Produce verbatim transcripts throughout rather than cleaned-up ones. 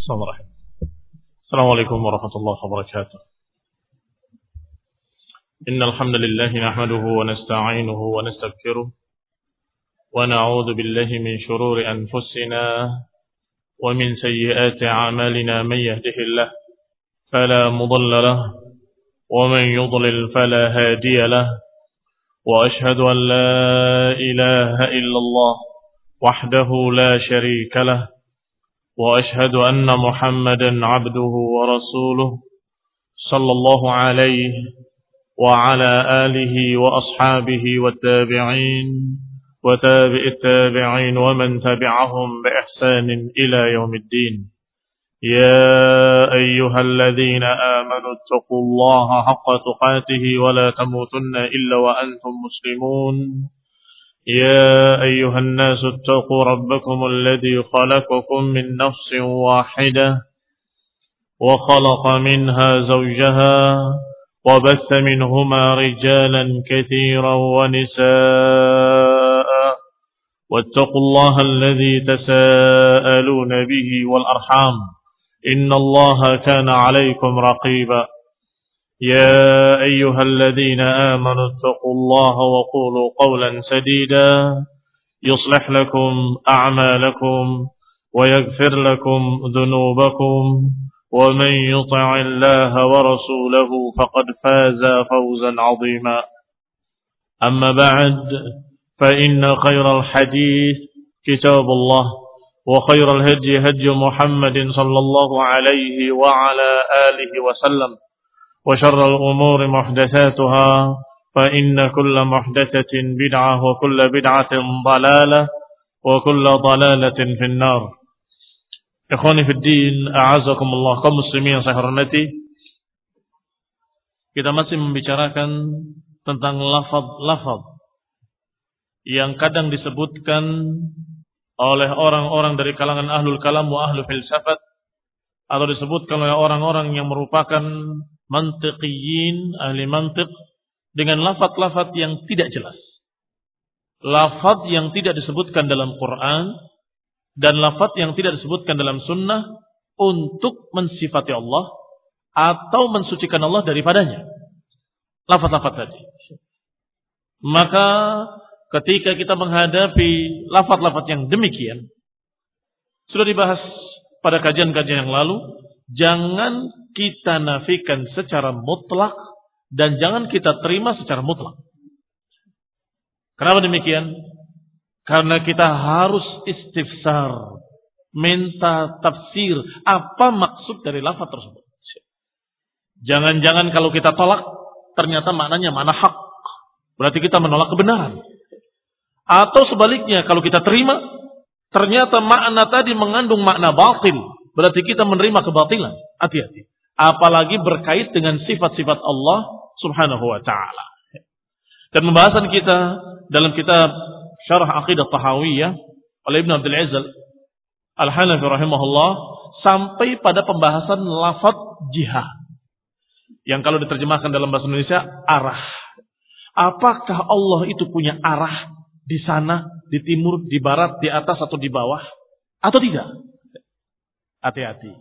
Bismillahirrahmanirrahim. Assalamualaikum warahmatullahi wabarakatuh. Innal hamdalillah nahmaduhu wa nasta'inuhu wa nastaghfiruh wa na'udzu billahi min shururi anfusina wa min sayyiati a'malina man yahdihillahu fala mudilla lahu wa man yudlil fala hadiya lahu wa ashhadu an la ilaha illallah wahdahu la sharika lahu وأشهد أن محمدا عبده ورسوله صلى الله عليه وعلى آله وأصحابه والتابعين وتابع التابعين ومن تبعهم بإحسان إلى يوم الدين يا أيها الذين آمنوا اتقوا الله حق تقاته ولا تموتن إلا وأنتم مسلمون يا أيها الناس اتقوا ربكم الذي خلقكم من نفس واحدة وخلق منها زوجها وبث منهما رجالا كثيرا ونساء واتقوا الله الذي تساءلون به والأرحام إن الله كان عليكم رقيبا يا أيها الذين آمنوا اتقوا الله وقولوا قولا سديدا يصلح لكم أعمالكم ويغفر لكم ذنوبكم ومن يطع الله ورسوله فقد فاز فوزا عظيما أما بعد فإن خير الحديث كتاب الله وخير الهدي هدي محمد صلى الله عليه وعلى آله وسلم وشر الأمور محدثاتها فإن كل محدثة بدعة وكل بدعة ضلالة وكل ضلالة في النار. Ikhwani fi din, a'azakumullah, kaum muslimin yang saya hormati. Kita masih membicarakan tentang lafaz-lafaz yang kadang disebutkan oleh orang-orang dari kalangan ahlul kalam wa ahlul filsafat, atau disebutkan oleh orang-orang yang merupakan mantiqiyin, ahli mantiq, dengan lafaz-lafaz yang tidak jelas. Lafaz yang tidak disebutkan dalam Quran dan lafaz yang tidak disebutkan dalam sunnah untuk mensifati Allah atau mensucikan Allah daripadanya. Lafaz-lafaz tadi. Maka ketika kita menghadapi lafaz-lafaz yang demikian, sudah dibahas pada kajian-kajian yang lalu, jangan kita nafikan secara mutlak dan jangan kita terima secara mutlak. Kenapa demikian? Karena kita harus istifsar, minta tafsir apa maksud dari lafaz tersebut. Jangan-jangan kalau kita tolak ternyata maknanya mana hak, berarti kita menolak kebenaran. Atau sebaliknya, kalau kita terima ternyata makna tadi mengandung makna batil, berarti kita menerima kebatilan. Hati-hati. Apalagi berkait dengan sifat-sifat Allah subhanahu wa ta'ala. Dan pembahasan kita dalam kitab Syarah Aqidah Tahawiyah oleh Ibn Abdul Aziz Al-Hanafi rahimahullah sampai pada pembahasan lafaz jihad, yang kalau diterjemahkan dalam bahasa Indonesia arah. Apakah Allah itu punya arah di sana, di timur, di barat, di atas atau di bawah, atau tidak? Hati-hati.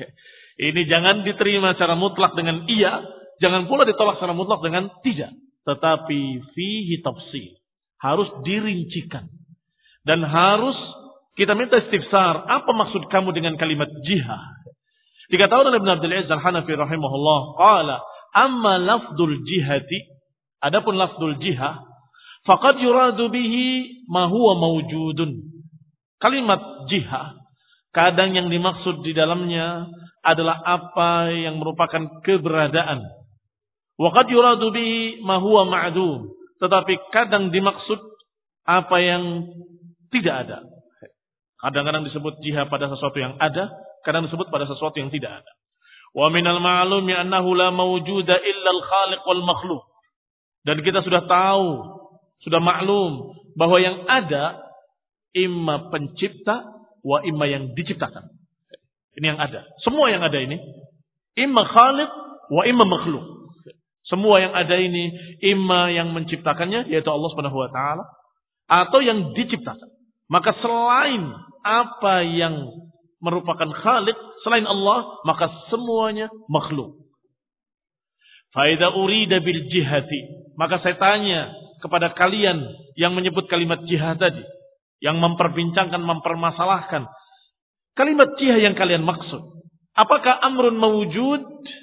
Ini jangan diterima secara mutlak dengan iya, jangan pula ditolak secara mutlak dengan tidak. Tetapi fihi tafsir, harus dirincikan. Dan harus kita minta istifsar, apa maksud kamu dengan kalimat jihad? Dikatakan oleh Ibn Abdul Aziz Al-Hanafi rahimahullah, qala amma lafdul jihati, adapun lafdul jihad, faqad yuradu bihi ma huwa mawjudun. Kalimat jihad kadang yang dimaksud di dalamnya adalah apa yang merupakan keberadaan. Wa qad yuradu bihi ma huwa ma'dum. Tetapi kadang dimaksud apa yang tidak ada. Kadang-kadang disebut jihad pada sesuatu yang ada, kadang disebut pada sesuatu yang tidak ada. Wa minal ma'lumi annahu la mawjuda illa al-khaliq wal makhluq. Dan kita sudah tahu, sudah maklum bahwa yang ada imma pencipta wa imma yang diciptakan. Ini yang ada. Semua yang ada ini imma khaliq wa imma makhluk. Semua yang ada ini imma yang menciptakannya yaitu Allah Subhanahu wa taala atau yang diciptakan. Maka selain apa yang merupakan khaliq selain Allah, maka semuanya makhluk. Faida urida bil jihati, maka saya tanya kepada kalian yang menyebut kalimat jihad tadi, yang memperbincangkan, mempermasalahkan kalimat jihad yang kalian maksud. Apakah amrun mawujud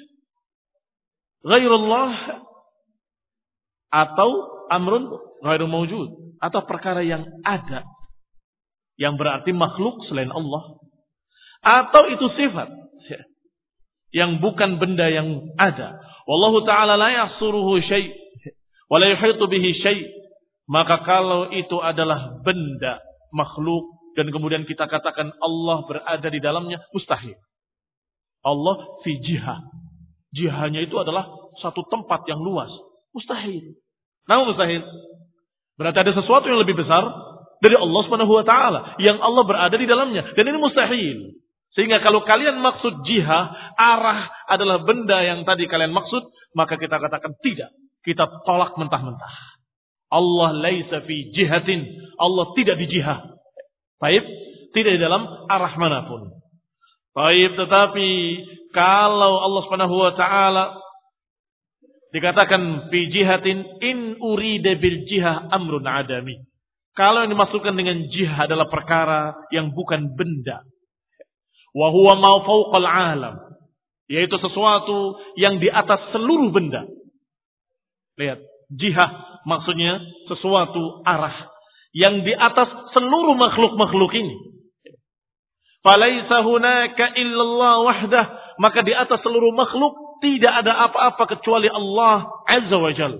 ghairullah atau amrun ghairu mawujud, atau perkara yang ada yang berarti makhluk selain Allah, atau itu sifat yang bukan benda yang ada. Wallahu ta'ala la yahsuruhu syai' wa la yuhitu bihi syai'. Maka kalau itu adalah benda makhluk dan kemudian kita katakan Allah berada di dalamnya, mustahil. Allah fi jihah. Jihahnya itu adalah satu tempat yang luas. Mustahil. Namun mustahil. Berarti ada sesuatu yang lebih besar dari Allah Subhanahu wa taala yang Allah berada di dalamnya, dan ini mustahil. Sehingga kalau kalian maksud jihah, arah adalah benda yang tadi kalian maksud, maka kita katakan tidak. Kita tolak mentah-mentah. Allah laisa fi jihatin. Allah tidak di jihah. Baik, tidak di dalam arah manapun. Baik, tetapi kalau Allah Subhanahu wa taala dikatakan fi jihatin, in urida bil jihah amrun adami. Kalau yang dimaksudkan dengan jihad adalah perkara yang bukan benda. Wa huwa ma fawqal alam. Yaitu sesuatu yang di atas seluruh benda. Lihat, jihad maksudnya sesuatu arah yang di atas seluruh makhluk-makhluk ini. Falaisa hunaka illallah wahdah. Maka di atas seluruh makhluk tidak ada apa-apa kecuali Allah Azza wa Jalla.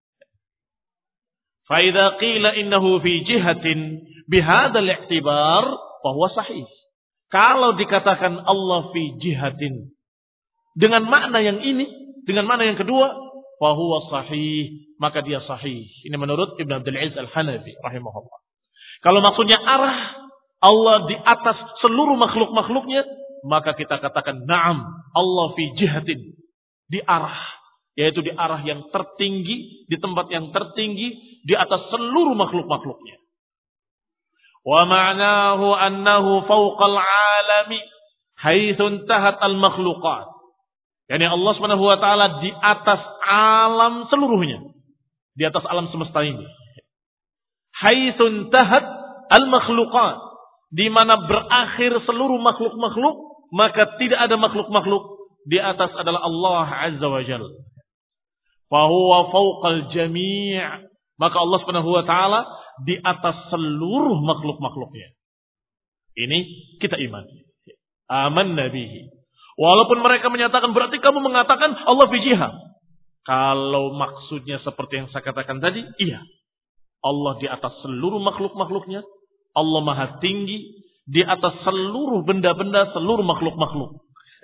فَإِذَا قِيلَ إِنَّهُ فِي جِهَةٍ بِهَذَا الْاعْتِبَارِ فَهُوَ صَحِيح. Kalau dikatakan Allah fi jihatin dengan makna yang ini, dengan makna yang kedua, فَهُوَ صَحِيح, maka dia sahih. Ini menurut Ibn Abdul Aziz Al-Hanafi rahimahullah. Kalau maksudnya arah Allah di atas seluruh makhluk-makhluknya, maka kita katakan na'am, Allah fi jihatin, di arah, yaitu di arah yang tertinggi, di tempat yang tertinggi, di atas seluruh makhluk-makhluknya. Wa ma'nahu annahu fawqal alami haitsu intahat al-makhluqat. Yani Allah Subhanahu wa taala di atas alam seluruhnya, di atas alam semesta ini. Haitsu intahat al-makhluqat, di mana berakhir seluruh makhluk-makhluk, maka tidak ada makhluk-makhluk, di atas adalah Allah Azza wa Jalla. Fa huwa fawqal jami', maka Allah Subhanahu wa taala di atas seluruh makhluk-makhluknya. Ini kita imani. Amanna bihi. Walaupun mereka menyatakan, berarti kamu mengatakan Allah fi jihah. Kalau maksudnya seperti yang saya katakan tadi, iya. Allah di atas seluruh makhluk-makhluknya. Allah maha tinggi di atas seluruh benda-benda, seluruh makhluk-makhluk.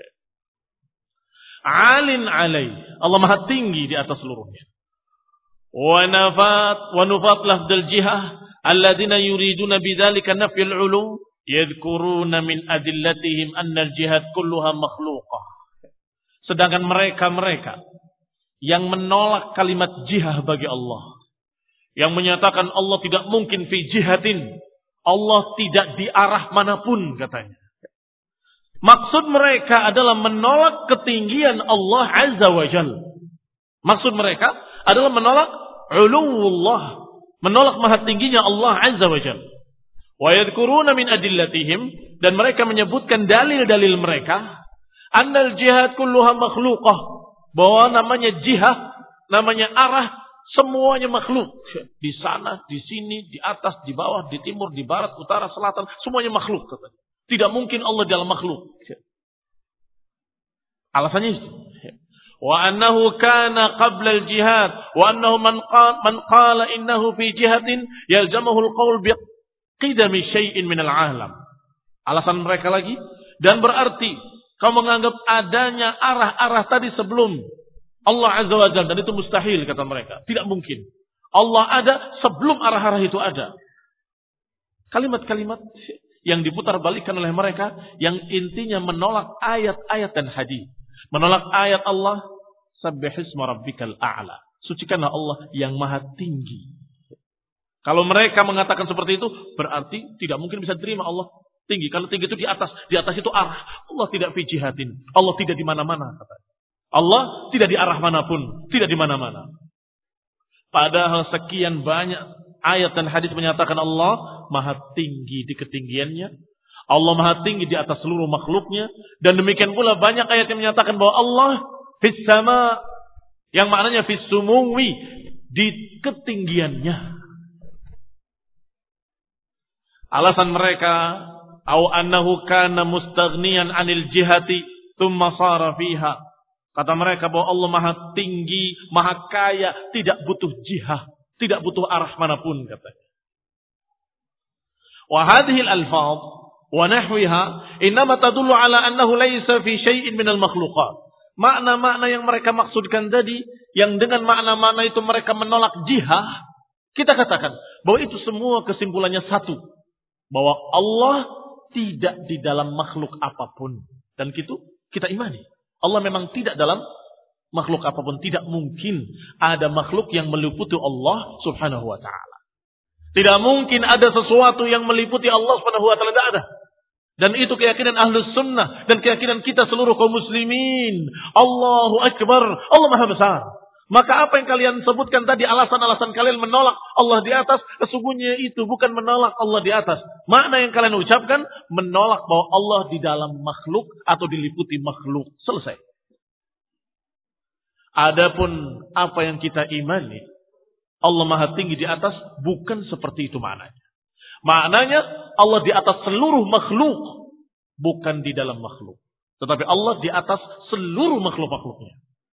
Alin alai. Allah maha tinggi di atas seluruhnya. Wa nafat wa nufat lafdal jihah alladziina yuriduna bidzalika nafyal 'ulu yadhkuruna min adillatihim anna al-jihad kulluha makhluqah. Sedangkan mereka-mereka yang menolak kalimat jihad bagi Allah, yang menyatakan Allah tidak mungkin fi jihadin, Allah tidak di arah manapun katanya. Maksud mereka adalah menolak ketinggian Allah Azza wa Jalla. Maksud mereka adalah menolak uluwullah, menolak maha tingginya Allah Azza wa Jalla. Wa yadhkuruna min adillatihim, dan mereka menyebutkan dalil-dalil mereka, annal jihad kulluha makhluqah, bahwa namanya jihad, namanya arah, semuanya makhluk. Di sana, di sini, di atas, di bawah, di timur, di barat, utara, selatan, semuanya makhluk. Tidak mungkin Allah dalam makhluk. Alasannya itu. Wa annahu kana qabla al-jihad wa annahu man qala man qala innahu fi jihatin yalzamahu al-qawl bi qidami syai'in min al-alam. Alasan mereka lagi, dan berarti kamu menganggap adanya arah-arah tadi sebelum Allah Azza wa Jalla, dan itu mustahil kata mereka. Tidak mungkin. Allah ada sebelum arah-arah itu ada. Kalimat-kalimat yang diputar-balikan oleh mereka yang intinya menolak ayat-ayat dan hadis. Menolak ayat Allah, Sabbihisma rabbikal a'la. Sucikanlah Allah yang maha tinggi. Kalau mereka mengatakan seperti itu, berarti tidak mungkin bisa diterima Allah Tinggi. Kalau tinggi itu di atas. Di atas itu arah. Allah tidak fi jihatin. Allah tidak di mana-mana. Allah tidak di arah manapun. Tidak di mana-mana. Padahal sekian banyak ayat dan hadis menyatakan Allah maha tinggi di ketinggiannya. Allah maha tinggi di atas seluruh makhluknya. Dan demikian pula banyak ayat yang menyatakan bahwa Allah fis sama. Yang maknanya fis sumuwi. Di ketinggiannya. Alasan mereka, au annahu kana mustaghniyan 'anil jihati tsumma sara fiha. Kata mereka bahwa Allah maha tinggi, maha kaya, tidak butuh jihah, tidak butuh arah manapun katanya. Wa hadhihi al-alfaz wa nahwiha inma tadullu 'ala annahu laysa fi syai'in minal makhluqat. Makna-makna yang mereka maksudkan tadi, yang dengan makna-makna itu mereka menolak jihah, kita katakan bahwa itu semua kesimpulannya satu. Bahwa Allah tidak di dalam makhluk apapun. Dan itu kita imani. Allah memang tidak dalam makhluk apapun. Tidak mungkin ada makhluk yang meliputi Allah subhanahu wa ta'ala. Tidak mungkin ada sesuatu yang meliputi Allah subhanahu wa ta'ala. Tidak ada. Dan itu keyakinan ahlus sunnah. Dan keyakinan kita seluruh kaum muslimin. Allahu Akbar. Allah maha besar. Maka apa yang kalian sebutkan tadi, alasan-alasan kalian menolak Allah di atas, sesungguhnya itu bukan menolak Allah di atas. Makna yang kalian ucapkan, menolak bahwa Allah di dalam makhluk atau diliputi makhluk. Selesai. Adapun apa yang kita imani, Allah maha tinggi di atas, bukan seperti itu maknanya. Maknanya Allah di atas seluruh makhluk, bukan di dalam makhluk. Tetapi Allah di atas seluruh makhluk-makhluknya.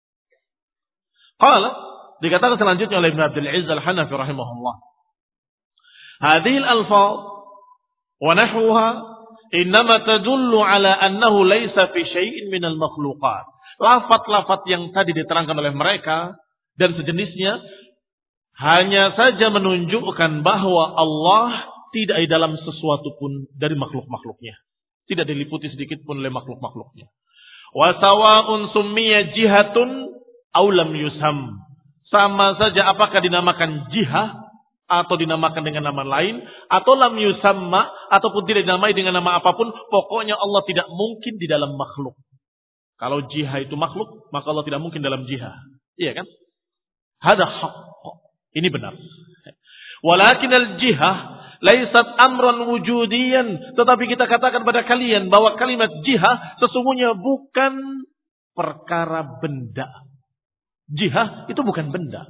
Qala, dikatakan selanjutnya oleh Ibn Abdul Aziz Al-Hanafi rahimahullah. Hadhihi al-alfaz wa nahwuha innama tadullu ala annahu laysa fi syai'in min al-makhluqat. Lafaz-lafaz yang tadi diterangkan oleh mereka dan sejenisnya hanya saja menunjukkan bahwa Allah tidak di dalam sesuatu pun dari makhluk-makhluknya. Tidak diliputi sedikit pun oleh makhluk-makhluknya. Wa sawa'un summiya jihatun aulam yusam. Sama saja apakah dinamakan jihah atau dinamakan dengan nama lain atau lam yusamma ataupun tidak dinamai dengan nama apapun, pokoknya Allah tidak mungkin di dalam makhluk. Kalau jihah itu makhluk, maka Allah tidak mungkin dalam jihah. Iya kan? Hada haqq. Ini benar. Walakin al-jihah laisat amran wujudiyan, tetapi kita katakan pada kalian bahwa kalimat jihah sesungguhnya bukan perkara benda. Jihah itu bukan benda.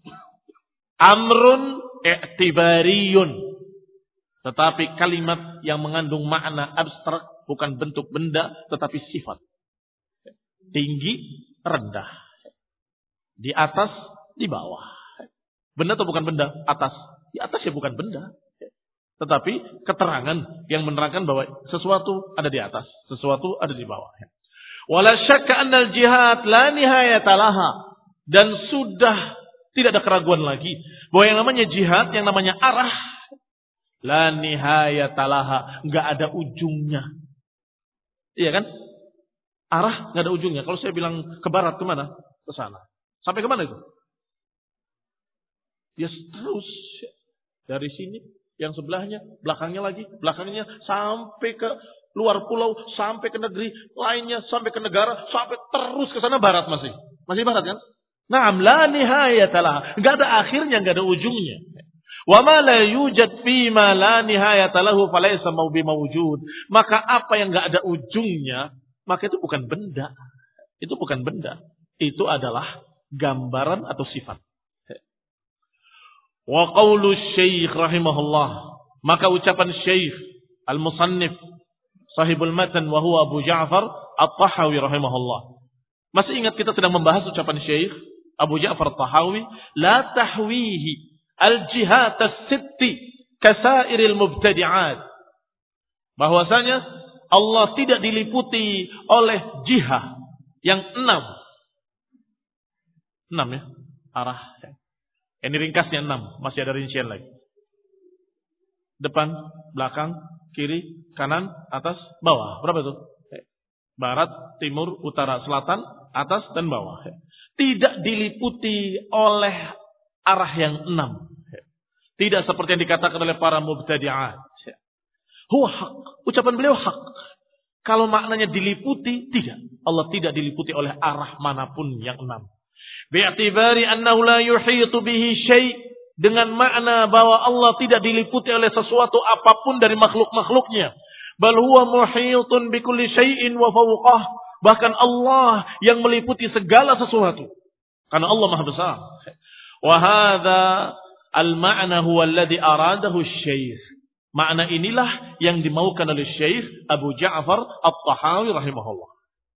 Amrun i'tibariyun. Tetapi kalimat yang mengandung makna abstrak, bukan bentuk benda, tetapi sifat. Tinggi, rendah. Di atas, di bawah. Benda atau bukan benda? Atas. Di atas ya bukan benda. Tetapi keterangan yang menerangkan bahwa sesuatu ada di atas, sesuatu ada di bawah. Wala syakka annal jihad la nihayata laha. Dan sudah tidak ada keraguan lagi bahwa yang namanya jihad, yang namanya arah, la nihayata laha, enggak ada ujungnya. Iya kan? Arah enggak ada ujungnya. Kalau saya bilang ke barat, ke mana? Ke sana. Sampai ke mana itu? Ya terus dari sini, yang sebelahnya, belakangnya lagi, belakangnya sampai ke luar pulau, sampai ke negeri lainnya, sampai ke negara, sampai terus ke sana barat masih. Masih barat kan? Naam, la nihayatalah. Enggak ada akhirnya, enggak ada ujungnya. Wa ma la yujad fi ma la nihayata lahu falaysa mawjud. Maka apa yang enggak ada ujungnya, maka itu bukan benda. Itu bukan benda. Itu adalah gambaran atau sifat. Wa qawlu syekh rahimahullah. Maka ucapan syekh al-musannif sahibul matan wa huwa Abu Ja'far At-Tahawi rahimahullah. Masih ingat kita sedang membahas ucapan syekh Abu Ja'far At-Tahawi, la tahwihi al-jihat as-sitti kasairil mubtadi'at. Bahwasanya Allah tidak diliputi oleh jihah yang enam. Enam ya, arah. Ini ringkasnya enam, masih ada rincian lagi. Depan, belakang, kiri, kanan, atas, bawah. Berapa itu? Barat, timur, utara, selatan, atas, dan bawah. Tidak diliputi oleh arah yang enam. Tidak seperti yang dikatakan oleh para mubtadi'at. Huwa haq. Ucapan beliau hak. Kalau maknanya diliputi, tidak. Allah tidak diliputi oleh arah manapun yang enam. Bi'atibari annahu la yuhitu bihi syai'. Dengan makna bahwa Allah tidak diliputi oleh sesuatu apapun dari makhluk-makhluknya. Bal huwa muhitun bikulli syai'in wa fawqah. Bahkan Allah yang meliputi segala sesuatu. Karena Allah Maha Besar. Wa hadza al-ma'na huwa alladhi aradahu asy-syaikh. Makna inilah yang dimaukan oleh Syekh Abu Ja'far At-Tahawi rahimahullah.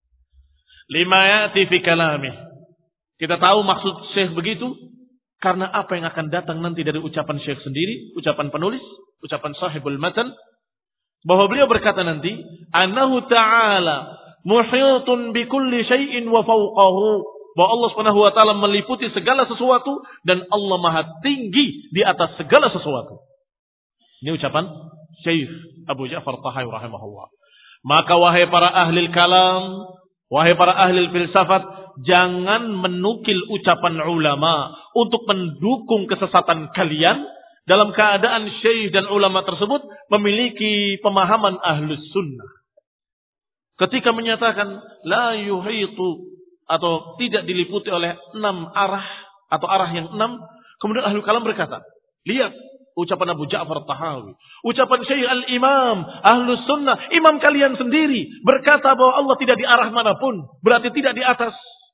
Lima ya'ti fi kalamih. Kita tahu maksud Syekh begitu karena apa yang akan datang nanti dari ucapan Syekh sendiri, ucapan penulis, ucapan sahibul matan, bahwa beliau berkata nanti, annahu ta'ala muhitun bi kulli syai'in wa fawqahu, bahwa Allah Subhanahu wa taala meliputi segala sesuatu dan Allah Maha tinggi di atas segala sesuatu. Ini ucapan Syekh Abu Ja'far At-Tahawi rahimahullah. Maka wahai para ahli kalam, wahai para ahli filsafat, jangan menukil ucapan ulama untuk mendukung kesesatan kalian dalam keadaan syekh dan ulama tersebut memiliki pemahaman ahlus sunnah. Ketika menyatakan la yuhitu atau tidak diliputi oleh enam arah atau arah yang enam, kemudian ahli kalam berkata, lihat ucapan Abu Ja'far At-Tahawi, ucapan Syekh Al-Imam Ahlus Sunnah, imam kalian sendiri berkata bahwa Allah tidak di arah manapun, berarti tidak di atas.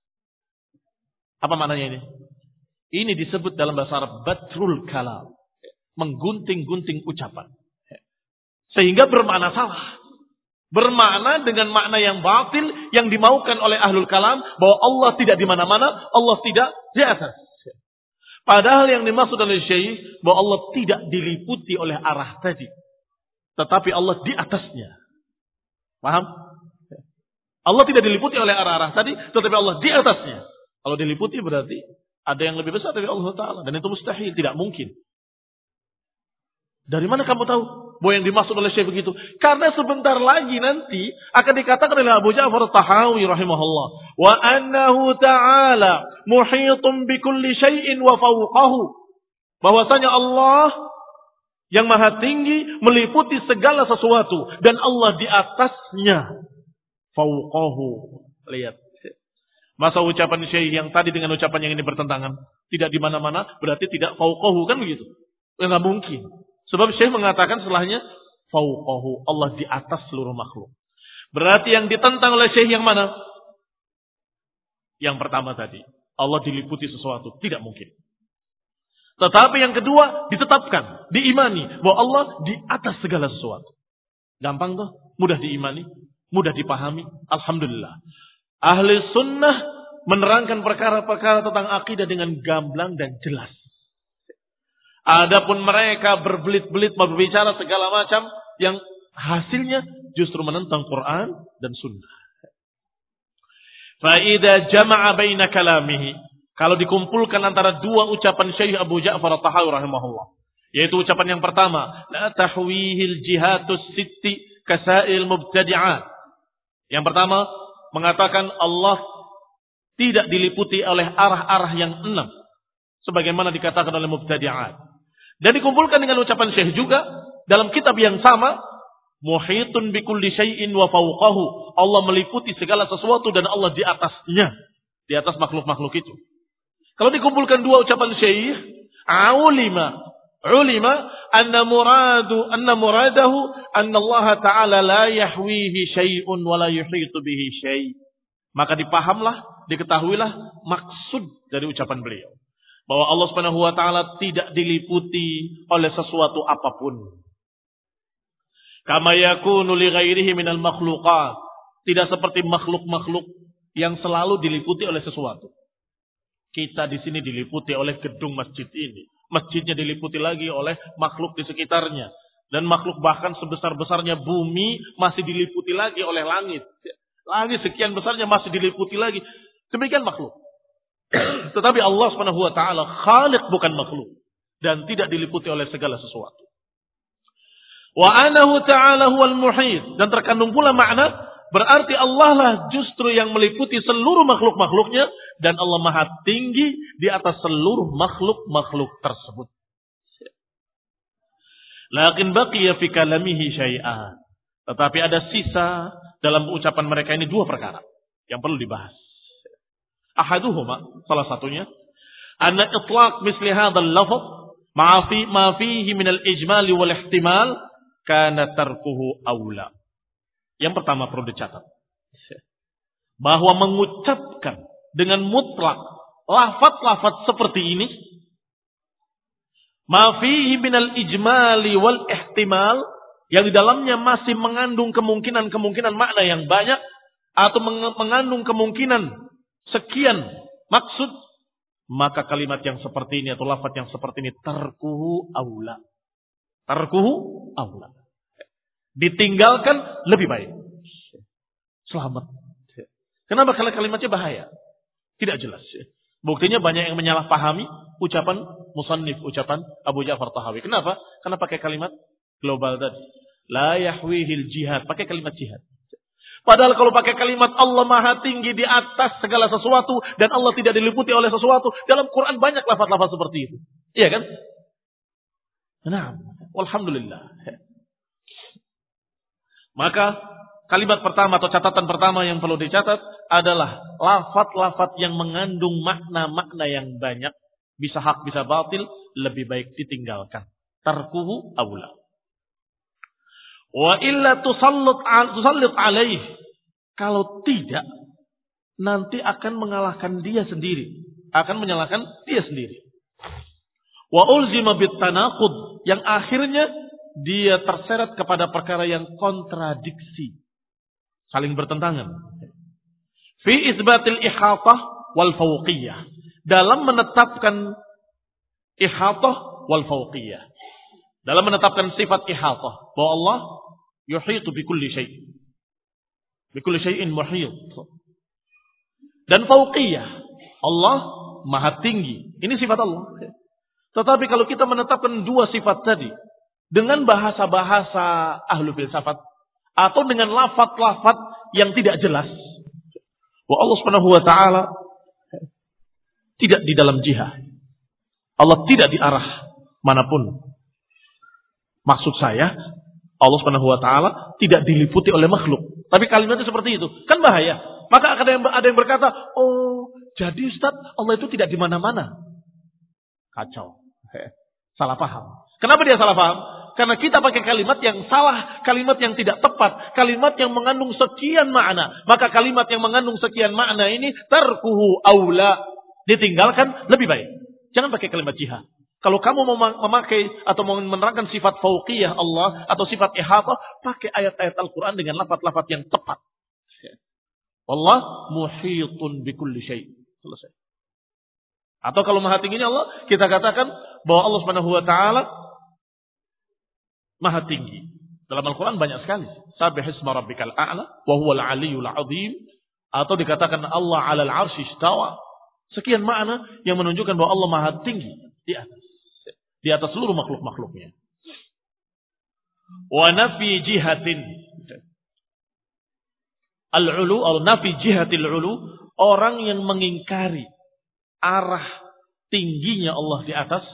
Apa maknanya ini? Ini disebut dalam bahasa Arab batrul kalam, menggunting-gunting ucapan, sehingga bermakna salah, bermakna dengan makna yang batil yang dimaukan oleh ahlul kalam bahwa Allah tidak di mana-mana, Allah tidak di atas. Padahal yang dimaksud oleh Syekh bahwa Allah tidak diliputi oleh arah tadi, tetapi Allah di atasnya. Paham? Allah tidak diliputi oleh arah-arah tadi, tetapi Allah di atasnya. Kalau diliputi berarti ada yang lebih besar dari Allah Ta'ala. Dan itu mustahil, tidak mungkin. Dari mana kamu tahu bahwa yang dimaksud oleh Syekh begitu? Karena sebentar lagi nanti akan dikatakan oleh Abu Ja'far At-Tahawi rahimahullah, wa annahu ta'ala muhitun bikulli syai'in wa fawqahu. Bahwasanya Allah yang maha tinggi meliputi segala sesuatu dan Allah di atasnya. Fawqahu. Lihat. Masa ucapan Syekh yang tadi dengan ucapan yang ini bertentangan? Tidak di mana-mana berarti tidak fawqahu, kan begitu? Enggak mungkin. Sebab Syekh mengatakan setelahnya fauqahu, Allah di atas seluruh makhluk. Berarti yang ditentang oleh Syekh yang mana? Yang pertama tadi, Allah diliputi sesuatu, tidak mungkin. Tetapi yang kedua ditetapkan, diimani bahwa Allah di atas segala sesuatu. Gampang toh, mudah diimani, mudah dipahami. Alhamdulillah. Ahli sunnah menerangkan perkara-perkara tentang akidah dengan gamblang dan jelas. Adapun mereka berbelit-belit berbicara segala macam yang hasilnya justru menentang Quran dan Sunnah. Faida jama'a baina kalamihi, kalau dikumpulkan antara dua ucapan Syekh Abu Ja'far At-Tahawi rahimahullah, yaitu ucapan yang pertama, la tahwihil jihatus sitti kasail mubtadi'at. Yang pertama mengatakan Allah tidak diliputi oleh arah-arah yang enam, sebagaimana dikatakan oleh mubtadi'at. Dan dikumpulkan dengan ucapan Syekh juga dalam kitab yang sama, muhitun bikulli syai'in wa fawqahu. Allah meliputi segala sesuatu dan Allah di atasnya, di atas makhluk-makhluk itu. Kalau dikumpulkan dua ucapan Syekh, ulima, ulima anna muradu anna muradahu anna Allah Ta'ala la yahwihi syai'un wa la yuhitu bihi syai'. Maka dipahamlah, diketahuilah maksud dari ucapan beliau, bahwa Allah Subhanahu wa taala tidak diliputi oleh sesuatu apapun. Kama yakunu li ghairihi minal makhluqat, tidak seperti makhluk-makhluk yang selalu diliputi oleh sesuatu. Kita di sini diliputi oleh gedung masjid ini, masjidnya diliputi lagi oleh makhluk di sekitarnya, dan makhluk bahkan sebesar-besarnya bumi masih diliputi lagi oleh langit. Langit sekian besarnya masih diliputi lagi. Demikian makhluk. Tetapi Allah Subhanahu wa taala khaliq, bukan makhluk, dan tidak diliputi oleh segala sesuatu. Wa anahu ta'ala huwal muhit, dan terkandung pula makna berarti Allah lah justru yang meliputi seluruh makhluk-makhluknya dan Allah Maha tinggi di atas seluruh makhluk-makhluk tersebut. Lakin baqiya fi kalamihi syai'an. Tetapi ada sisa dalam ucapan mereka ini dua perkara yang perlu dibahas. Ahaduhuma, salah satunya, anna itlaq misli hadzal lafz ma fi ma fihi min al-ijmal wal ihtimal kana tarkuhu aula. Yang pertama perlu dicatat bahwa mengucapkan dengan mutlak lafaz-lafaz seperti ini ma fihi min al-ijmal wal ihtimal, yang di dalamnya masih mengandung kemungkinan-kemungkinan makna yang banyak atau mengandung kemungkinan sekian maksud, maka kalimat yang seperti ini atau lafaz yang seperti ini tarkuhu aula. Tarkuhu aula. Ditinggalkan lebih baik. Selamat. Kenapa? Karena kalimatnya bahaya. Tidak jelas. Buktinya banyak yang menyalahpahami ucapan musannif, ucapan Abu Ja'far Tahawi. Kenapa? Karena pakai kalimat global tadi. La yahwihil jihad. Pakai kalimat jihad. Padahal kalau pakai kalimat Allah maha tinggi di atas segala sesuatu dan Allah tidak diliputi oleh sesuatu, dalam Quran banyak lafaz-lafaz seperti itu. Iya kan? Nah, alhamdulillah. Maka kalimat pertama atau catatan pertama yang perlu dicatat adalah lafaz-lafaz yang mengandung makna-makna yang banyak, bisa hak bisa batil, lebih baik ditinggalkan. Tarkuhu aula. Wa illa tusallit tusallit alaih. Kalau tidak, nanti akan mengalahkan dia sendiri, akan menyalahkan dia sendiri. Wa ulzima bitanaqud, yang akhirnya dia terseret kepada perkara yang kontradiksi, saling bertentangan. Fi isbatil ihatah wal fawqiyah, dalam menetapkan ihatah wal fawqiyah, dalam menetapkan sifat ihatah bahwa Allah yuhitu bi kulli syai', bi kulli syai'in muhit. Dan fawqiyah, Allah maha tinggi. Ini sifat Allah. Tetapi kalau kita menetapkan dua sifat tadi dengan bahasa-bahasa ahlu filsafat atau dengan lafaz-lafaz yang tidak jelas, bahwa Allah Subhanahu wa taala tidak di dalam jihad, Allah tidak di arah manapun. Maksud saya, Allah Subhanahu wa taala tidak diliputi oleh makhluk. Tapi kalimatnya seperti itu, kan bahaya. Maka ada yang ada yang berkata, "Oh, jadi Ustaz, Allah itu tidak di mana-mana." Kacau. Salah paham. Kenapa dia salah paham? Karena kita pakai kalimat yang salah, kalimat yang tidak tepat, kalimat yang mengandung sekian makna. Maka kalimat yang mengandung sekian makna ini tarkuhu aula, ditinggalkan lebih baik. Jangan pakai kalimat jihad. Kalau kamu mau memakai atau mau menerangkan sifat fauqiyah Allah atau sifat ihatah, pakai ayat-ayat Al-Quran dengan lafaz-lafaz yang tepat. Allah muhitun bikulli syai'. Selesai. Atau kalau maha tingginya Allah, kita katakan bahwa Allah Subhanahu wa taala maha tinggi. Dalam Al-Quran banyak sekali. Sabbihisma rabbikal a'la wa huwal 'aliyyul 'azim, atau dikatakan Allah 'alal 'arsy istawa. Sekian makna yang menunjukkan bahwa Allah maha tinggi di atas. Di atas seluruh makhluk-makhluknya. Wa nafi jihatin al-ulu atau nafi jihatil ulu, orang yang mengingkari arah tingginya Allah di atas.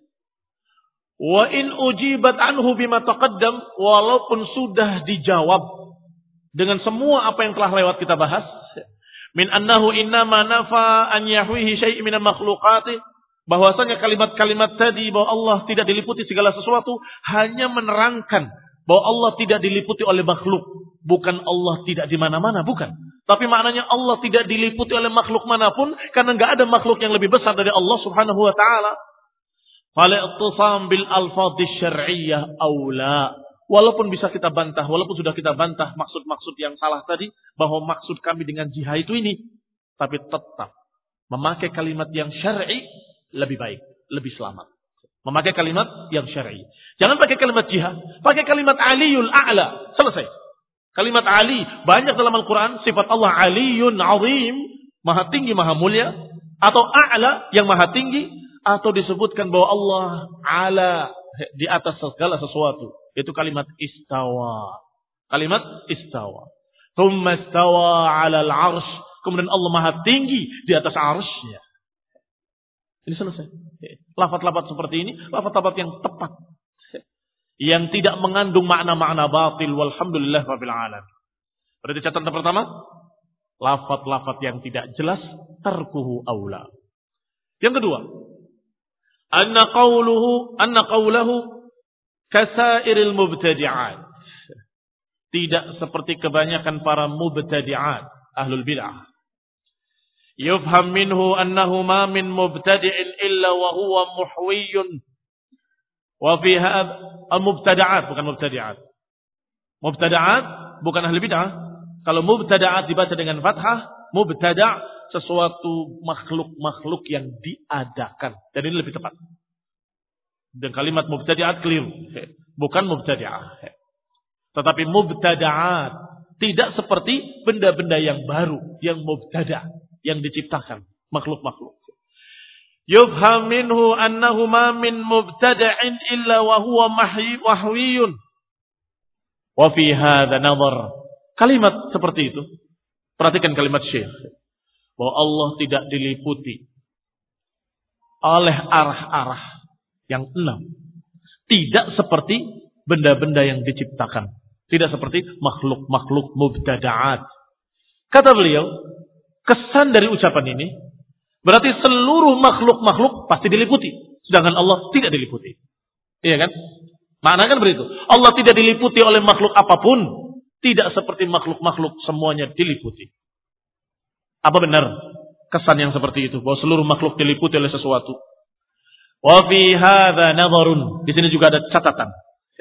Wa in ujibat anhu bima taqaddam, walaupun sudah dijawab dengan semua apa yang telah lewat kita bahas, min annahu innama nafa an yahwihi syai'un minal makhluqati, bahwasanya kalimat-kalimat tadi bahwa Allah tidak diliputi segala sesuatu hanya menerangkan bahwa Allah tidak diliputi oleh makhluk, bukan Allah tidak di mana-mana, bukan. Tapi maknanya Allah tidak diliputi oleh makhluk manapun karena enggak ada makhluk yang lebih besar dari Allah Subhanahu wa taala. Fal-i'tisam bil alfadhish syar'iyyah aula. Walaupun bisa kita bantah, walaupun sudah kita bantah maksud-maksud yang salah tadi bahwa maksud kami dengan jihad itu ini, tapi tetap memakai kalimat yang syar'i lebih baik, lebih selamat. Memakai kalimat yang syar'i. Jangan pakai kalimat jihad, pakai kalimat aliyul a'la. Selesai. Kalimat Ali banyak dalam Al-Quran, sifat Allah aliyun azim, maha tinggi, maha mulia, atau a'la yang maha tinggi, atau disebutkan bahwa Allah ala di atas segala sesuatu. Itu kalimat istawa. Kalimat istawa. Tsumma istawa 'alal 'arsy. Kemudian Allah maha tinggi di atas 'arsy-Nya. Ini selesai. Lafaz-lafaz seperti ini, lafaz-lafaz yang tepat. yang tidak mengandung makna-makna batil. Walhamdulillah rabbil alamin. Berarti catatan pertama, lafaz-lafaz yang tidak jelas tarkuhu aula. Yang kedua, anna qawluhu anna qawluhu kasairil mubtadi'at. Tidak seperti kebanyakan para mubtadi'at, ahlul bid'ah. Yufham minhu annahu ma min mubtadi'in illa wa huwa muhwiyun. Wa fi hadha al-mubtada'at, bukan mubtadi'at. Mubtada'at bukan ahli bid'ah. Kalau mubtada'at dibaca dengan fathah, mubtada' sesuatu makhluk-makhluk yang diadakan. Dan ini lebih tepat. Dan kalimat mubtadi'at keliru. Bukan mubtadi'ah. Tetapi mubtada'at tidak seperti benda-benda yang baru, yang mubtada', yang diciptakan, makhluk-makhluk. Yufham minhu annahu ma min mubtada'in illa wa huwa mahwiyun. Wa fi hadha nadhar. Kalimat seperti itu, perhatikan kalimat Syekh, bahwa Allah tidak diliputi oleh arah-arah yang enam. Tidak seperti benda-benda yang diciptakan. Tidak seperti makhluk-makhluk mubtada'at. Kata beliau, kesan dari ucapan ini, berarti seluruh makhluk-makhluk pasti diliputi. Sedangkan Allah tidak diliputi. Iya kan? Maknanya kan begitu. Allah tidak diliputi oleh makhluk apapun. Tidak seperti makhluk-makhluk semuanya diliputi. Apa benar kesan yang seperti itu? Bahwa seluruh makhluk diliputi oleh sesuatu. Wa fi hadza nadharun. Di sini juga ada catatan.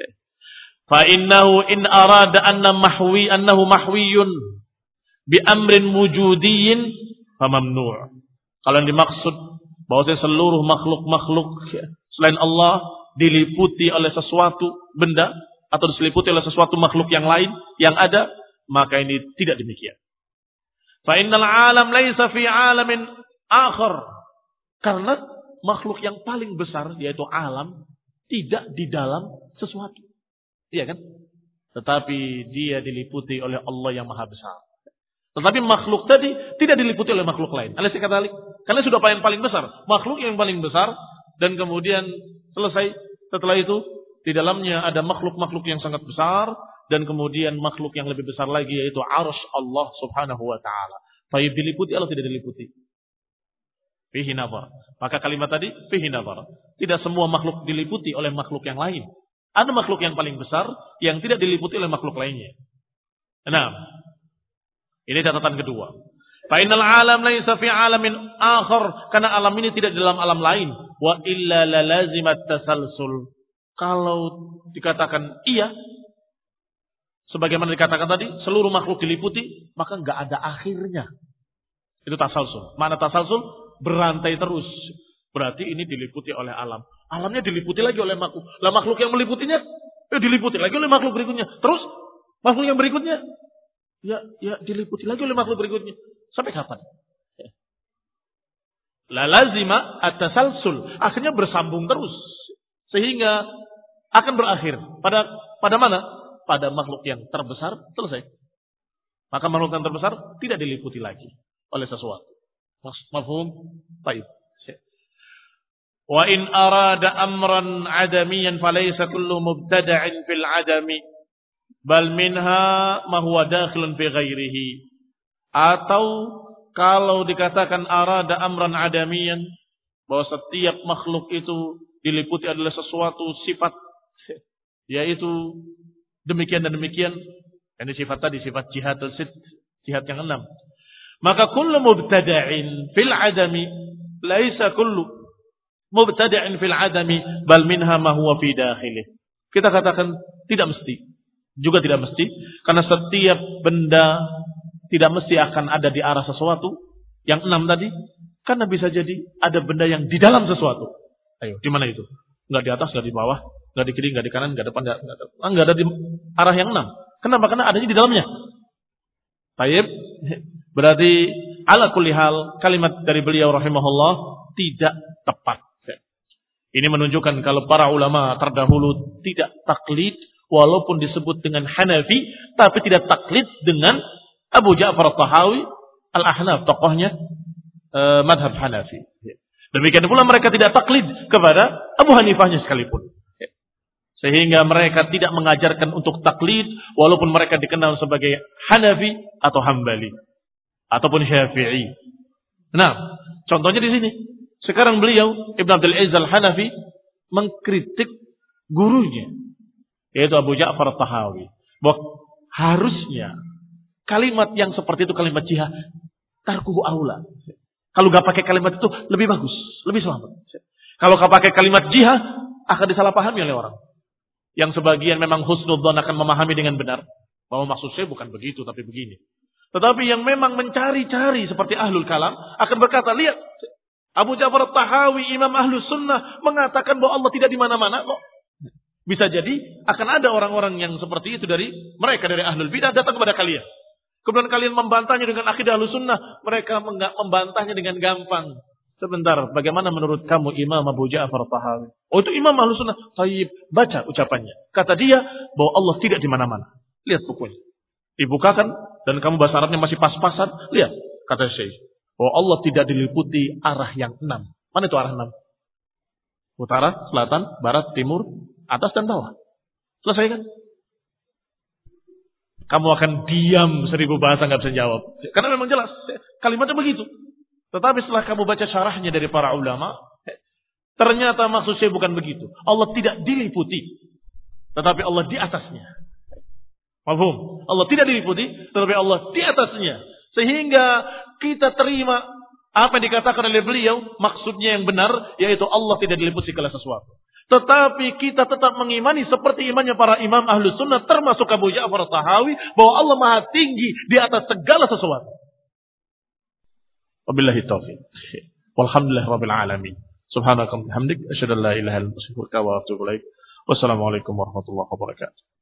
Fa innahu in arada anna mahwi annahu mahwiyun bi amrin wujudiyyin fa mamnu'. Kalau yang dimaksud bahwa seluruh makhluk-makhluk selain Allah diliputi oleh sesuatu benda atau diseliputi oleh sesuatu makhluk yang lain yang ada, maka ini tidak demikian. Fa innal alam laisa fi alamin akhar. Karena makhluk yang paling besar yaitu alam tidak di dalam sesuatu. Iya kan? Tetapi dia diliputi oleh Allah yang Maha Besar. Tetapi makhluk tadi tidak diliputi oleh makhluk lain. Alaysa kadzalik? Karena sudah paling paling besar, makhluk yang paling besar, dan kemudian selesai. Setelah itu di dalamnya ada makhluk-makhluk yang sangat besar, dan kemudian makhluk yang lebih besar lagi yaitu arsy Allah Subhanahu wa taala. Baik diliputi atau tidak diliputi? Fihi nazar. Maka kalimat tadi fihi nazar. Tidak semua makhluk diliputi oleh makhluk yang lain. Ada makhluk yang paling besar yang tidak diliputi oleh makhluk lainnya. Nah, ini catatan kedua. Fa innal alam laisa fi alamin akhar, karena alam ini tidak dalam alam lain. Wa illa la lazimat tasalsul. Kalau dikatakan iya, sebagaimana dikatakan tadi, seluruh makhluk diliputi, maka enggak ada akhirnya. Itu tasalsul. Mana tasalsul? Berantai terus. Berarti ini diliputi oleh alam. Alamnya diliputi lagi oleh makhluk. Lah makhluk yang meliputinya, eh, diliputi lagi oleh makhluk berikutnya. Terus makhluk yang berikutnya, ya, ya diliputi lagi oleh makhluk berikutnya. Sampai kapan? La lazima at-tasalsul. Akhirnya bersambung terus. Sehingga akan berakhir. Pada pada mana? Pada makhluk yang terbesar, selesai. Maka makhluk yang terbesar tidak diliputi lagi oleh sesuatu. Mafhum? Baik. Wa in arada amran adamiyan falaysa kullu mubtada'in fil adami bal minha ma huwa dakhilun fi ghairihi. Atau kalau dikatakan arada amran adamiyan, bahwa setiap makhluk itu diliputi adalah sesuatu sifat, yaitu demikian dan demikian. Ini sifat tadi, sifat jihad al-sit, jihad yang enam. Maka kullu mubtada'in fil adami laisa kullu mubtada'in fil adami bal minha ma huwa fi dakhilih. Kita katakan tidak mesti, juga tidak mesti, karena setiap benda tidak mesti akan ada di arah sesuatu. Yang enam tadi, karena bisa jadi ada benda yang di dalam sesuatu. Ayo, di mana itu? Enggak di atas, enggak di bawah, enggak di kiri, enggak di kanan, enggak depan, enggak, enggak, enggak ada di arah yang enam. Kenapa? Karena adanya di dalamnya. Baik, berarti ala kulli hal kalimat dari beliau rahimahullah tidak tepat. Ini menunjukkan kalau para ulama terdahulu tidak taklid, walaupun disebut dengan Hanafi, tapi tidak taklid dengan Abu Ja'far At-Tahawi Al-Ahnaf, tokohnya eh, madhab Hanafi. Demikian pula mereka tidak taklid kepada Abu Hanifahnya sekalipun. Sehingga mereka tidak mengajarkan untuk taklid walaupun mereka dikenal sebagai Hanafi atau Hambali ataupun Syafi'i. Nah, contohnya di sini. Sekarang beliau Ibn Abdul Aziz Al-Hanafi mengkritik gurunya yaitu Abu Ja'far At-Tahawi. Bahwa harusnya kalimat yang seperti itu kalimat jihad tarkuhu aula. Kalau gak pakai kalimat itu lebih bagus, lebih selamat. Kalau gak pakai kalimat jihad akan disalahpahami oleh orang. Yang sebagian memang husnudzon akan memahami dengan benar. Bahwa maksud saya bukan begitu, tapi begini. Tetapi yang memang mencari-cari seperti ahlul kalam akan berkata, lihat. Abu Ja'far At-Tahawi, Imam Ahlus Sunnah, mengatakan bahwa Allah tidak di mana-mana kok. Bisa jadi akan ada orang-orang yang seperti itu dari mereka, dari ahlul bidah datang kepada kalian. Kemudian kalian membantahnya dengan akidah Ahlus Sunnah. Mereka membantahnya dengan gampang. Sebentar, bagaimana menurut kamu Imam Abu Ja'far At-Tahawi? Oh, itu Imam Ahlus Sunnah. Tayyib, baca ucapannya. Kata dia bahwa Allah tidak di mana-mana. Lihat bukunya. Dibukakan dan kamu bahasa Arabnya masih pas-pasan. Lihat, kata Syekh, bahwa Allah tidak diliputi arah yang enam. Mana itu arah enam? Utara, selatan, barat, timur, atas dan bawah. Selesai kan? Kamu akan diam seribu bahasa nggak bisa jawab. Karena memang jelas kalimatnya begitu. Tetapi setelah kamu baca syarahnya dari para ulama, ternyata maksud saya bukan begitu. Allah tidak diliputi, tetapi Allah di atasnya. Paham? Allah tidak diliputi, tetapi Allah di atasnya. Sehingga kita terima apa yang dikatakan oleh beliau, maksudnya yang benar, yaitu Allah tidak diliputi segala sesuatu. Tetapi kita tetap mengimani seperti imannya para imam Ahlus Sunnah, termasuk Abu Ja'far At-Tahawi, bahwa Allah maha tinggi di atas segala sesuatu. Wabillahi taufiq. Walhamdulillah rabbil alamin. Subhanakallahumma wa bihamdik asyhadu an la ilaha illa anta astaghfiruka wa atubu ilaik. Wassalamualaikum warahmatullahi wabarakatuh.